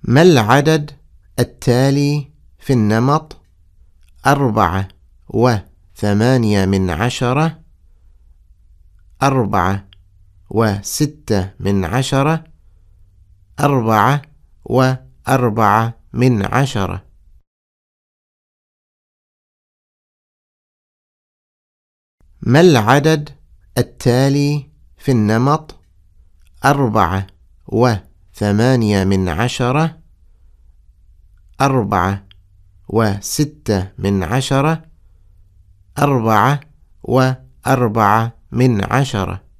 ما العدد التالي في النمط 4 و8 من 10 4 و6 من 10 4 و4 من 10؟ ما العدد التالي في النمط 4 و8 من 10 4 و6 من 10 4 و4 من 10؟